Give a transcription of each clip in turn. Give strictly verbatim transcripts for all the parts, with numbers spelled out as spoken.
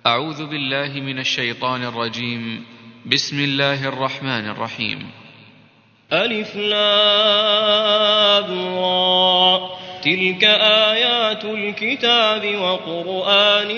أعوذ بالله من الشيطان الرجيم. بسم الله الرحمن الرحيم. ألف لام را، تلك آيات الكتاب وقرآن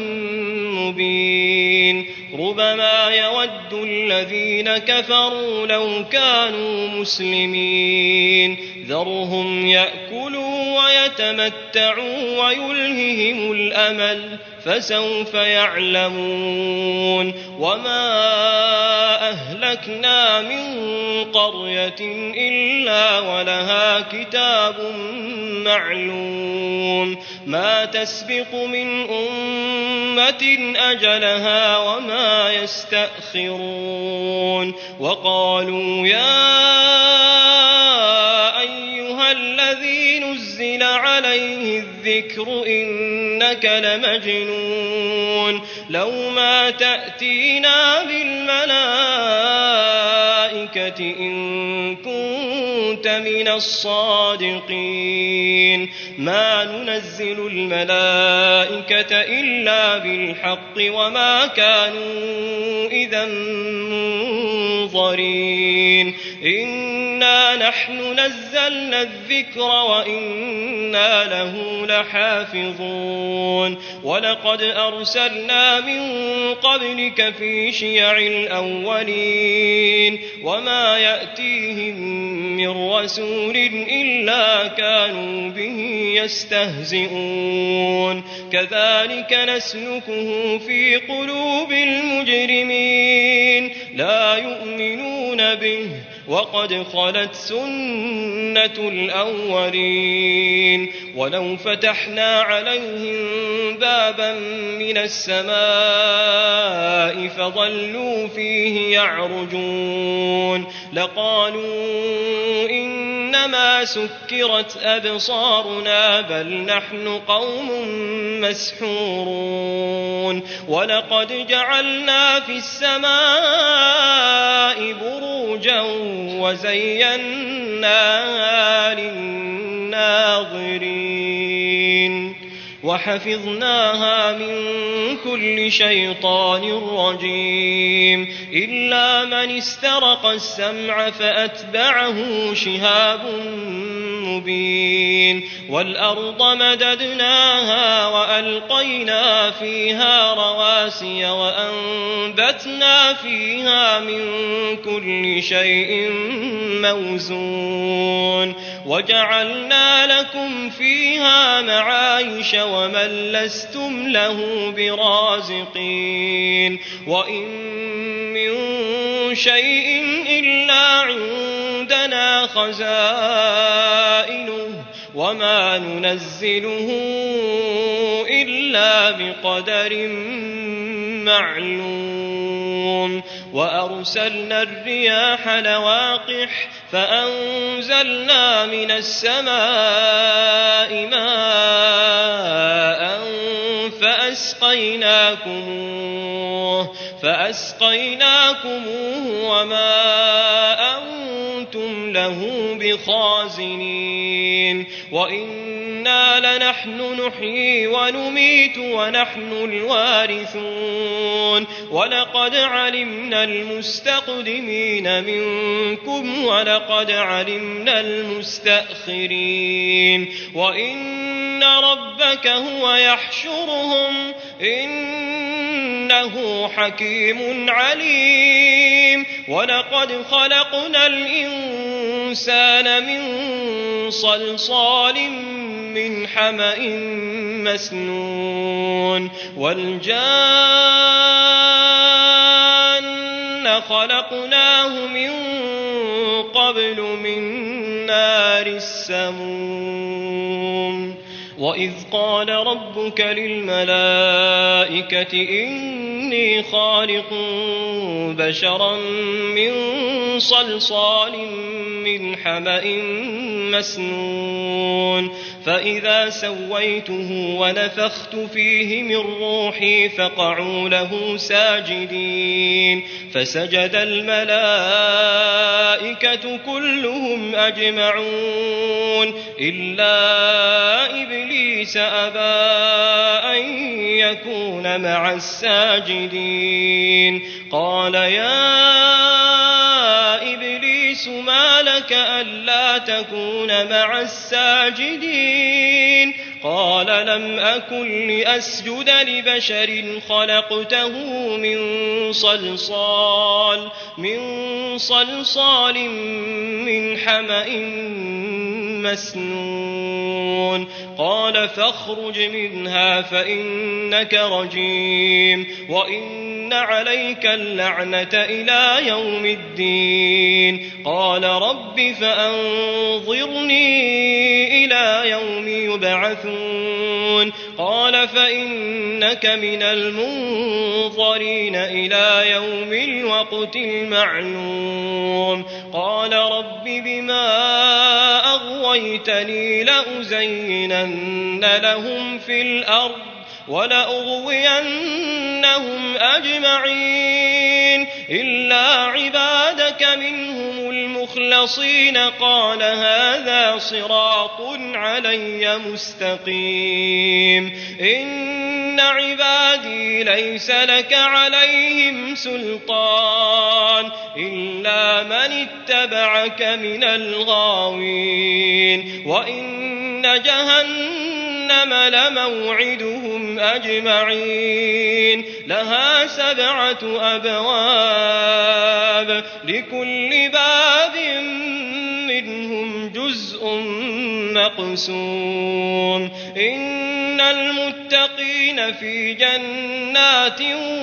مبين. ربما يود الذين كفروا لو كانوا مسلمين. ذرهم يأكلوا ويتمتعوا ويلههم الأمل، فسوف يعلمون. وما أهلكنا من قرية إلا ولها كتاب معلوم، ما تسبق من أمة أجلها وما يستأخرون. وقالوا يا أيها الذي نزل عليه الذكر إنك لمجنون، لو ما تأتينا بالملائكة إن كنت من الصادقين. ما ننزل الملائكة إلا بالحق وما كانوا إذا منظرين. إنا نحن نزلنا الذكر وإنا له لحافظون. ولقد أرسلنا من قبلك في شيع الأولين، وما يأتيهم من رسول إلا كانوا به يستهزئون. كذلك نسلكه في قلوب المجرمين، لا يؤمنون به وقد خلت سنة الأولين. ولو فتحنا عليهم بابا من السماء فظلوا فيه يعرجون لقالوا إنما سكرت أبصارنا بل نحن قوم مسحورون. ولقد جعلنا في السماء بروجا وزيناها للناظرين وحفظناها من كل شيطان رجيم إلا من استرق السمع فأتبعه شهاب مبين. والأرض مددناها وألقينا فيها رواسي وأنبتنا فيها من كل شيء موزون وجعلنا لكم فيها معايش ومن لستم له برازقين. وإن من شيء إلا عندنا خزائنه وما ننزله إلا بقدر معلوم. وأرسلنا الرياح لواقح فأنزلنا من السماء ماء فأسقيناكموه فأسقيناكموه وما أنتم له بخازنين. وإنا لنحن نحيي ونميت ونحن الوارثون. ولقد علمنا المستقدمين منكم ولقد علمنا المستأخرين. وإن ربك هو يحشرهم إنه حكيم عليم. ولقد خلقنا الإنسان من صلصال من حمأ مسنون والجان خلقناه من قبل من نار السموم. وإذ قال ربك للملائكة إني خالق بشرا من صلصال من حمأ مسنون فإذا سويته ونفخت فيه من روحي فقعوا له ساجدين فسجد الملائكة كلهم أجمعون إلا إبليس أبى أن يكون مع الساجدين قال يا إبليس ما لك ألا تكون مع الساجدين قال لم أكن لأسجد لبشر خلقته من صلصال من صلصال من حمأ مسنون قال فاخرج منها فإنك رجيم وإن عليك اللعنة إلى يوم الدين قال رب فأنظرني إلى يوم يبعثون قال فإنك من المنظرين إلى يوم الوقت المعلوم قال رب بما أغويتني لأزينن لهم في الأرض ولأغوينهم أجمعين إلا عبادك منهم المخلصين قال هذا صراط علي مستقيم إن عبادي ليس لك عليهم سلطان إلا من اتبعك من الغاوين وإن جهنم لموعدهم أجمعين لها سبعة أبواب لكل باب منهم جزء مقسوم إن المتقين في جنات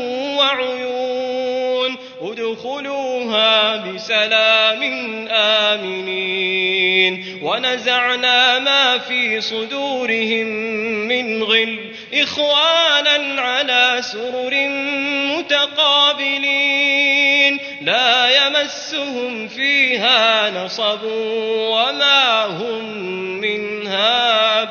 وعيون ادخلوها بسلام آمنين ونزعنا ما في صدورهم من غل إخوانا على سرر متقابلين لا يمسهم فيها نصب وما هم منها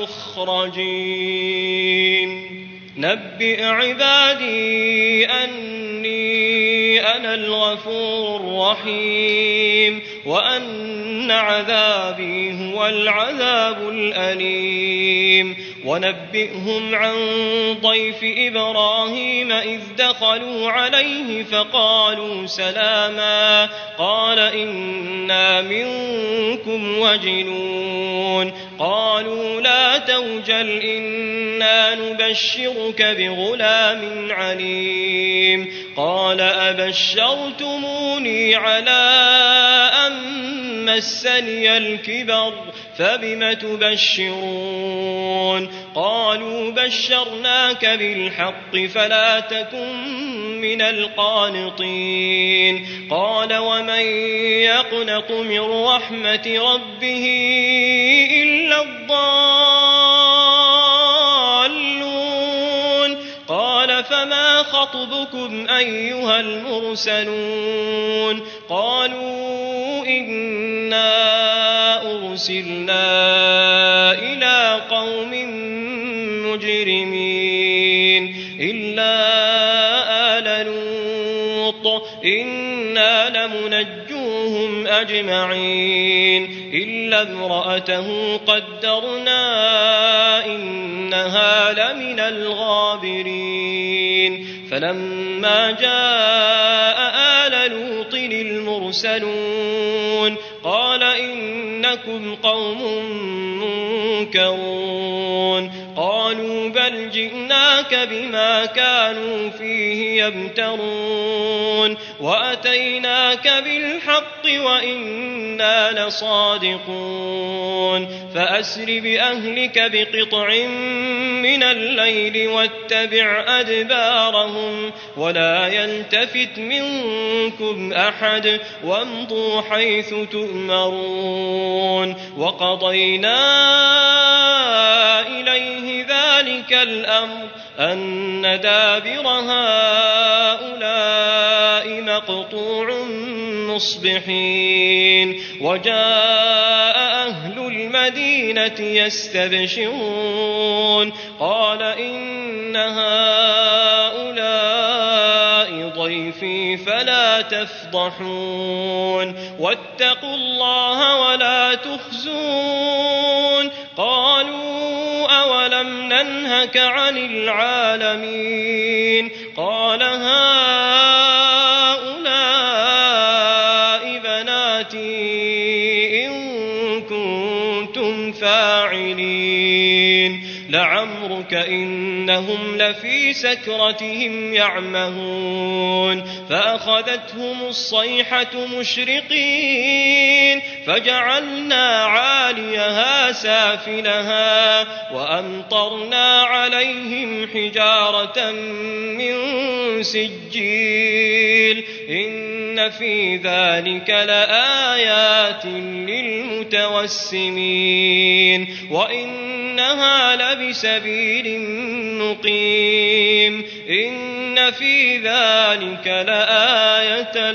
بمخرجين نبئ عبادي أني أنا الغفور الرحيم وأن عذابي هو العذاب الأليم ونبئهم عن ضيف إبراهيم إذ دخلوا عليه فقالوا سلاما قال إنا منكم وجلون قالوا لا توجل إنا نبشرك بغلام عليم قال أبشرتموني على أن مسني الكبر فبم تبشرون قالوا بشرناك بالحق فلا تكن من القانطين قال ومن يقنط من رحمة ربه إلا الضالون قال فما خطبكم أيها المرسلون قالوا إنا أرسلنا إلى قوم مجرمين إلا آل لوط إنا لمنجوهم أجمعين إلا امرأته قدرنا إنها لمن الغابرين فلما جاء آل لوط المرسلون قال إنكم قوم منكرون قالوا بل جئناك بما كانوا فيه يمترون وأتيناك بالحق وإنا لصادقون فأسر بأهلك بقطع من الليل واتبع أدبارهم ولا يلتفت منكم أحد وامضوا حيث تؤمرون وقضينا إليه ذلك الأمر أن دابر هؤلاء مقطوع مصبحين وجاء أهل المدينة المدينة يستبشرون قال إن هؤلاء ضيفي فلا تفضحون واتقوا الله ولا تخزون قالوا أولم ننهك عن العالمين قال هؤلاء بناتي إن كنتم فاعلين لعمرك إنهم لفي سكرتهم يعمهون فأخذتهم الصيحة مشرقين فجعلنا عاليها سافلها وأمطرنا عليهم حجارة من سجيل إن في ذلك لآيات للمتوسمين وإنها لبسبيل مقيم إن في ذلك لآية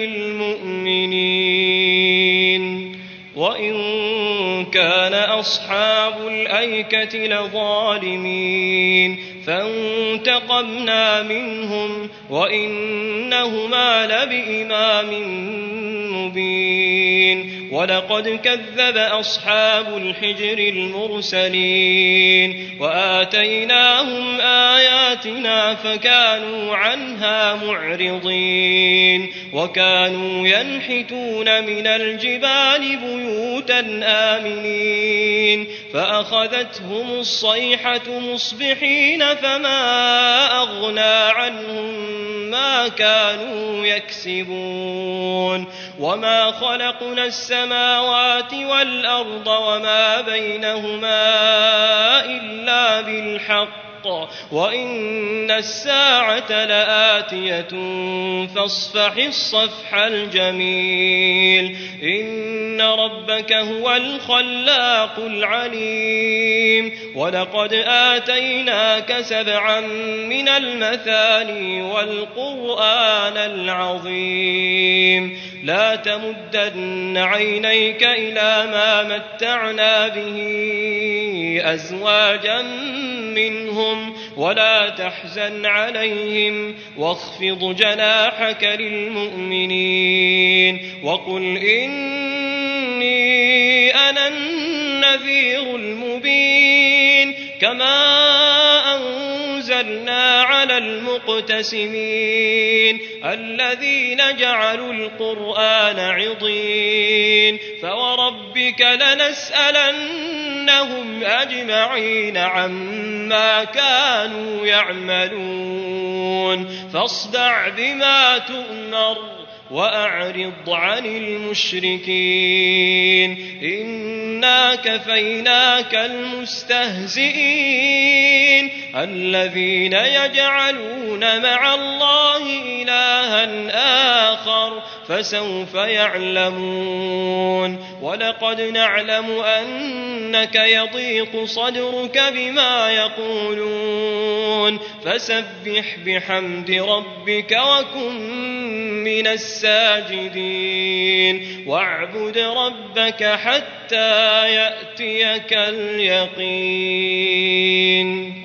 للمؤمنين وإن كان أصحاب الأيكة لظالمين فانتقمنا منهم وإنهما لبإمام مبين ولقد كذب أصحاب الحجر المرسلين وآتيناهم آياتنا فكانوا عنها معرضين وكانوا ينحتون من الجبال بيوتا آمنين فأخذتهم الصيحة مصبحين فما أغنى عنهم ما كانوا يكسبون وما خلقنا السماوات والأرض وما بينهما إلا بالحق وإن الساعة لآتية فاصفح الصفح الجميل إن ربك هو الخلاق العليم ولقد آتيناك سبعا من المثاني والقرآن العظيم لا تمدن عينيك إلى ما متعنا به أزواجا منهم ولا تحزن عليهم واخفض جناحك للمؤمنين وقل إني أنا النذير المبين كما أنزلنا على المقتسمين الذين جعلوا القرآن عضين فوربك لنسألنهم أجمعين عما كانوا يعملون فاصدع بما تؤمر وأعرض عن المشركين إنا كفيناك المستهزئين الذين يجعلون مع الله إلها آخر فسوف يعلمون ولقد نعلم أنك يضيق صدرك بما يقولون فسبح بحمد ربك وكن من الساجدين واعبد ربك حتى يأتيك اليقين.